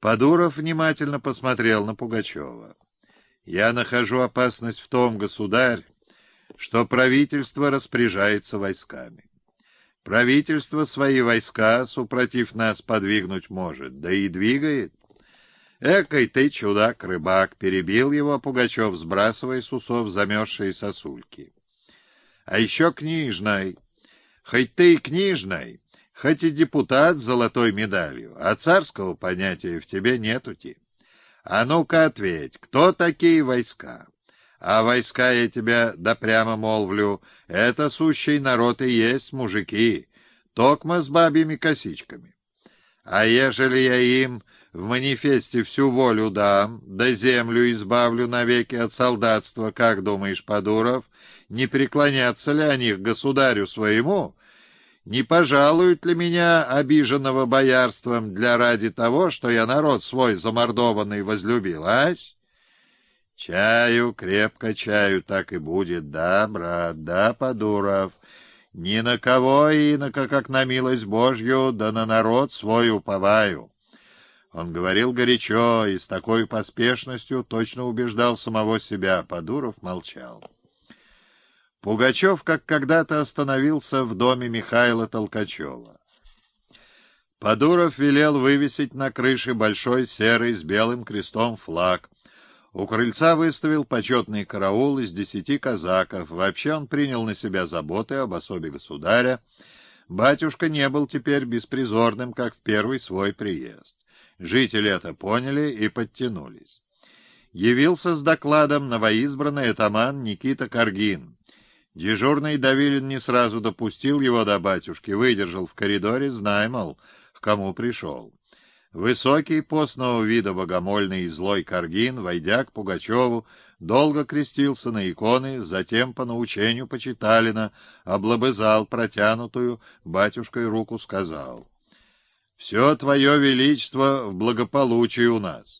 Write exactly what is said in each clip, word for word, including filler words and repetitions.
Подуров внимательно посмотрел на Пугачева. «Я нахожу опасность в том, государь, что правительство распоряжается войсками. Правительство свои войска, супротив нас, подвигнуть может, да и двигает. Экой ты, чудак-рыбак!» — перебил его Пугачев, сбрасывая с усов замерзшие сосульки. «А еще книжной. Хоть ты и книжной, хоть и депутат с золотой медалью, а царского понятия в тебе нетути. А ну-ка ответь, кто такие войска? А войска, я тебя да прямо молвлю, это сущий народ и есть мужики, токмо с бабьими косичками. А ежели я им в манифесте всю волю дам, да землю избавлю навеки от солдатства, как думаешь, Подуров, не преклонятся ли они к государю своему? Не пожалуют ли меня, обиженного боярством, для ради того, что я народ свой замордованный возлюбил, ась? Чаю, крепко чаю, так и будет, да, брат, да, Подуров. Ни на кого инока, как на милость Божью, да на народ свой уповаю. Он говорил горячо и с такой поспешностью точно убеждал самого себя. Подуров молчал. Пугачев, как когда-то, остановился в доме Михаила Толкачева. Подуров велел вывесить на крыше большой серый с белым крестом флаг. У крыльца выставил почетный караул из десяти казаков. Вообще он принял на себя заботы об особе государя. Батюшка не был теперь беспризорным, как в первый свой приезд. Жители это поняли и подтянулись. Явился с докладом новоизбранный атаман Никита Каргин. Дежурный Давилин не сразу допустил его до батюшки, выдержал в коридоре, зная, мол, к кому пришел. Высокий, постного вида богомольный и злой Каргин, войдя к Пугачеву, долго крестился на иконы, затем по научению почиталина облобызал протянутую батюшкой руку, сказал: «Все твое величество в благополучии у нас.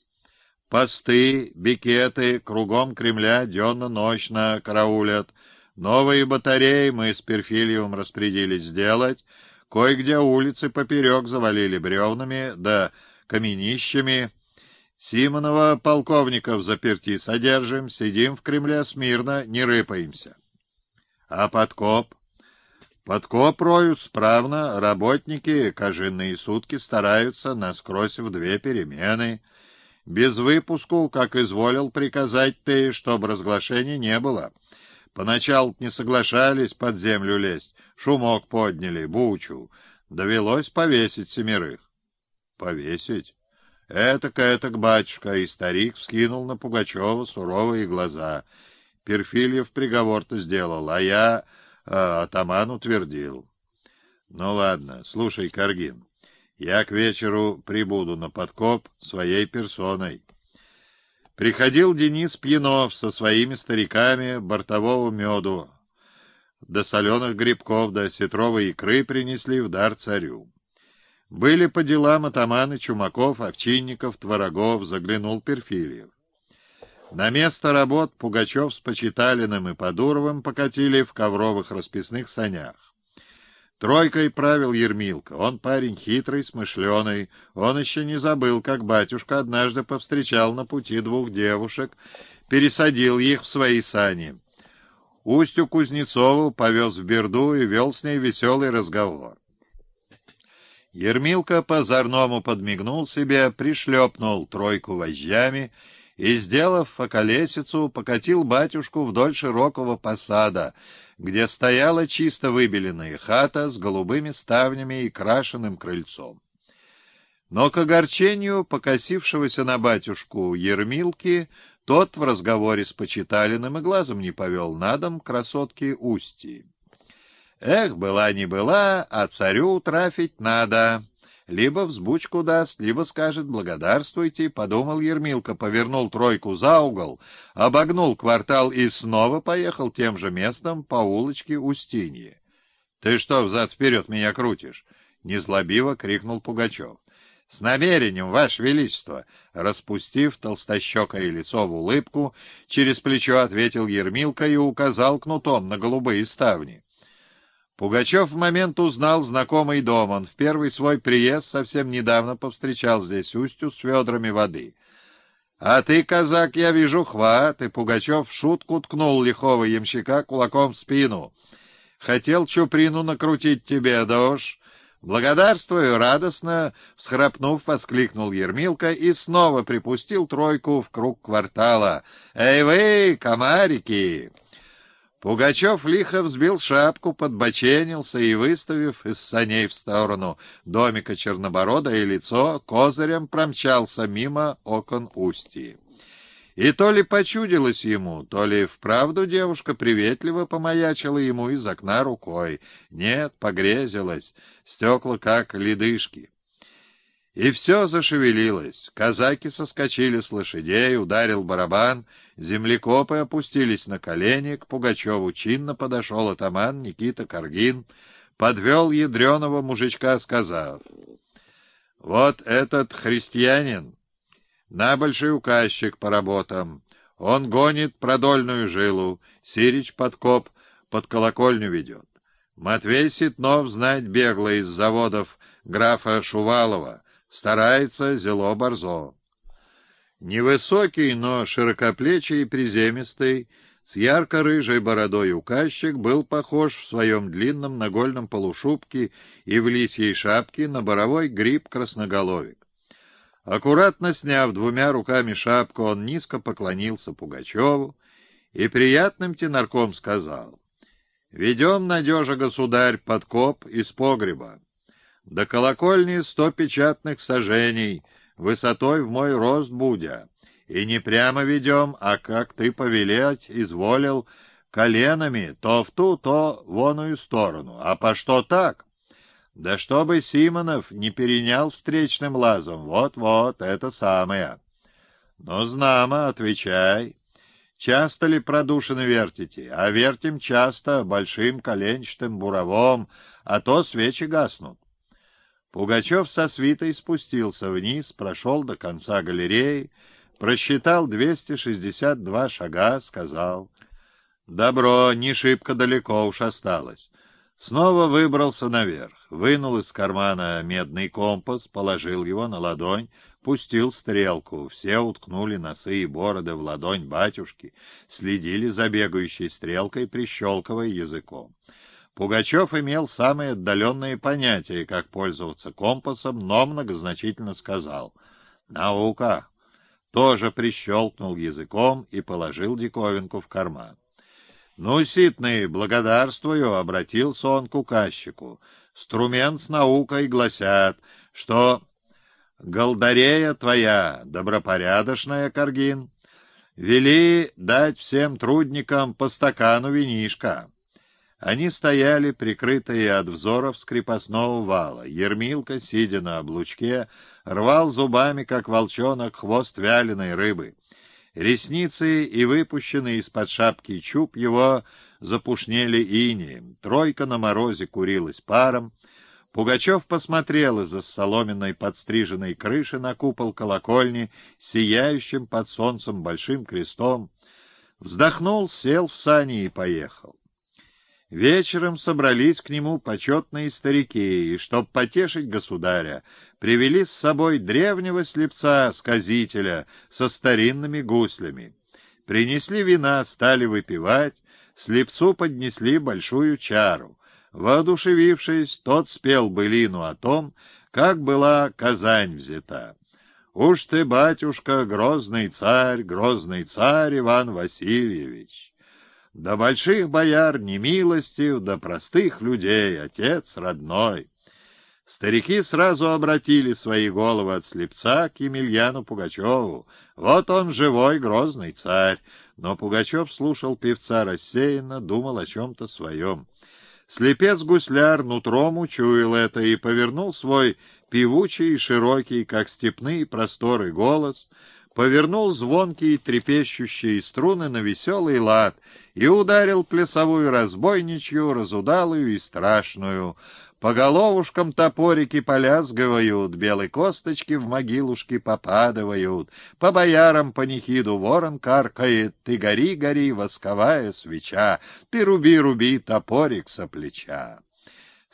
Посты, бикеты кругом Кремля денно-ночно караулят. Новые батареи мы с Перфильевым распорядились сделать. Кое-где улицы поперек завалили бревнами да каменищами. Симонова полковника в заперти содержим, сидим в Кремле смирно, не рыпаемся. А подкоп? Подкоп роют справно, работники кожинные сутки стараются насквозь в две перемены. Без выпуску, как изволил приказать ты, чтобы разглашения не было. Поначалу не соглашались под землю лезть, шумок подняли, бучу. Довелось повесить семерых. Повесить? Этак-этак, батюшка, и старик вскинул на Пугачева суровые глаза. Перфильев приговор-то сделал, а я э, атаман утвердил. Ну ладно, слушай, Каргин, я к вечеру прибуду на подкоп своей персоной. Приходил Денис Пьянов со своими стариками, бортового меду, до соленых грибков, до осетровой икры принесли в дар царю. Были по делам атаманы Чумаков, Овчинников, Творогов, заглянул Перфильев. На место работ Пугачев с Почиталиным и Подуровым покатили в ковровых расписных санях. Тройкой правил Ермилка. Он парень хитрый, смышленый. Он еще не забыл, как батюшка однажды повстречал на пути двух девушек, пересадил их в свои сани. Устью Кузнецову повез в Берду и вел с ней веселый разговор. Ермилка по-озорному подмигнул себе, пришлепнул тройку вожжами и, сделав околесицу, покатил батюшку вдоль широкого посада, где стояла чисто выбеленная хата с голубыми ставнями и крашеным крыльцом. Но к огорчению покосившегося на батюшку Ермилки тот в разговоре с Почиталиным и глазом не повел на дом красотки Устьи. Эх, была не была, а царю трафить надо. Либо взбучку даст, либо скажет «благодарствуйте», — подумал Ермилка, повернул тройку за угол, обогнул квартал и снова поехал тем же местом по улочке Устиньи. — Ты что взад-вперед меня крутишь? — незлобиво крикнул Пугачев. — С намерением, Ваше Величество! — распустив толстощекое лицо в улыбку, через плечо ответил Ермилка и указал кнутом на голубые ставни. Пугачев в момент узнал знакомый дом. Он в первый свой приезд совсем недавно повстречал здесь Устью с ведрами воды. «А ты, казак, я вижу, хват!» И Пугачев в шутку ткнул лихого ямщика кулаком в спину. «Хотел Чуприну накрутить тебе, да уж!» «Благодарствую!» — радостно, всхрапнув, воскликнул Ермилка и снова припустил тройку в круг квартала. «Эй вы, комарики!» Пугачев лихо взбил шапку, подбоченился и, выставив из саней в сторону домика чернобородое лицо, козырем промчался мимо окон Устьи. И то ли почудилось ему, то ли вправду девушка приветливо помаячила ему из окна рукой. Нет, погрезилась, стекла как ледышки. И все зашевелилось. Казаки соскочили с лошадей, ударил барабан, землекопы опустились на колени, к Пугачеву чинно подошел атаман Никита Каргин, подвел ядреного мужичка, сказав: «Вот этот христианин, набольший указчик по работам, он гонит продольную жилу, Сирич подкоп под колокольню ведет. Матвей Ситнов, знать бегло из заводов графа Шувалова, старается зело борзо». Невысокий, но широкоплечий и приземистый, с ярко-рыжей бородой указчик был похож в своем длинном нагольном полушубке и в лисьей шапке на боровой гриб-красноголовик. Аккуратно сняв двумя руками шапку, он низко поклонился Пугачеву и приятным тенорком сказал: «Ведем, надежа, государь, подкоп из погреба. До колокольни сто печатных сажений, высотой в мой рост будя, и не прямо ведем, а, как ты повелеть изволил, коленами то в ту, то воную сторону. А по что так? Да чтобы Симонов не перенял встречным лазом, вот-вот, это самое. Ну, знамо, отвечай. Часто ли продушины вертите? А вертим часто, большим коленчатым буровом, а то свечи гаснут». Пугачев со свитой спустился вниз, прошел до конца галереи, просчитал двести шестьдесят два шага, сказал: «Добро, не шибко далеко уж осталось». Снова выбрался наверх, вынул из кармана медный компас, положил его на ладонь, пустил стрелку. Все уткнули носы и бороды в ладонь батюшки, следили за бегающей стрелкой, прищелкивая языком. Пугачев имел самые отдаленные понятия, как пользоваться компасом, но многозначительно сказал: «Наука!» Тоже прищелкнул языком и положил диковинку в карман. «Ну, ситный, благодарствую», — обратился он к указчику. «Струмент с наукой гласят, что голдарея твоя, добропорядочная, Каргин, вели дать всем трудникам по стакану винишка». Они стояли, прикрытые от взоров с крепостного вала. Ермилка, сидя на облучке, рвал зубами, как волчонок, хвост вяленой рыбы. Ресницы и выпущенный из-под шапки чуб его запушнели инеем. Тройка на морозе курилась паром. Пугачев посмотрел из-за соломенной подстриженной крыши на купол колокольни, сияющим под солнцем большим крестом. Вздохнул, сел в сани и поехал. Вечером собрались к нему почетные старики, и, чтоб потешить государя, привели с собой древнего слепца-сказителя со старинными гуслями. Принесли вина, стали выпивать, слепцу поднесли большую чару. Воодушевившись, тот спел былину о том, как была Казань взята. «Уж ты, батюшка, грозный царь, грозный царь Иван Васильевич! До больших бояр немилостив, до простых людей, отец родной». Старики сразу обратили свои головы от слепца к Емельяну Пугачеву. Вот он, живой, грозный царь. Но Пугачев слушал певца рассеянно, думал о чем-то своем. Слепец-гусляр нутром учуял это и повернул свой певучий и широкий, как степные просторы, голос, повернул звонкие трепещущие струны на веселый лад и ударил плясовую разбойничью, разудалую и страшную. По головушкам топорики полязгивают, белые косточки в могилушки попадывают, по боярам панихиду ворон каркает, ты гори, гори, восковая свеча, ты руби, руби, топорик со плеча.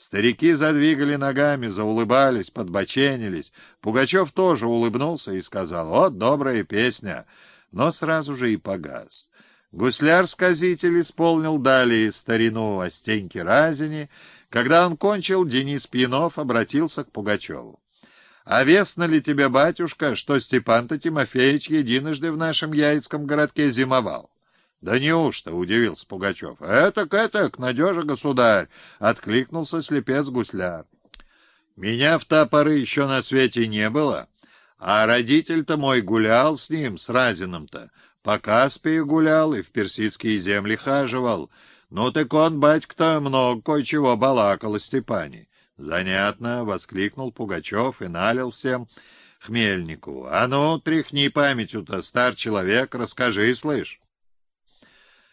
Старики задвигали ногами, заулыбались, подбоченились. Пугачев тоже улыбнулся и сказал: «Вот добрая песня», но сразу же и погас. Гусляр-сказитель исполнил далее старину о Стеньке Разине. Когда он кончил, Денис Пьянов обратился к Пугачеву: «А вестно ли тебе, батюшка, что Степан-то Тимофеевич единожды в нашем Яицком городке зимовал?» «Да неужто?» — удивился Пугачев. «Этак, этак, надежа, государь!» — откликнулся слепец Гусляр. «Меня в та поры еще на свете не было, а родитель-то мой гулял с ним, с Разиным-то, по Каспию гулял и в персидские земли хаживал. Ну так он, батька-то, много кое-чего балакал о Степане». «Занятно!» — воскликнул Пугачев и налил всем хмельнику. «А ну, тряхни памятью-то, стар человек, расскажи, слышь!»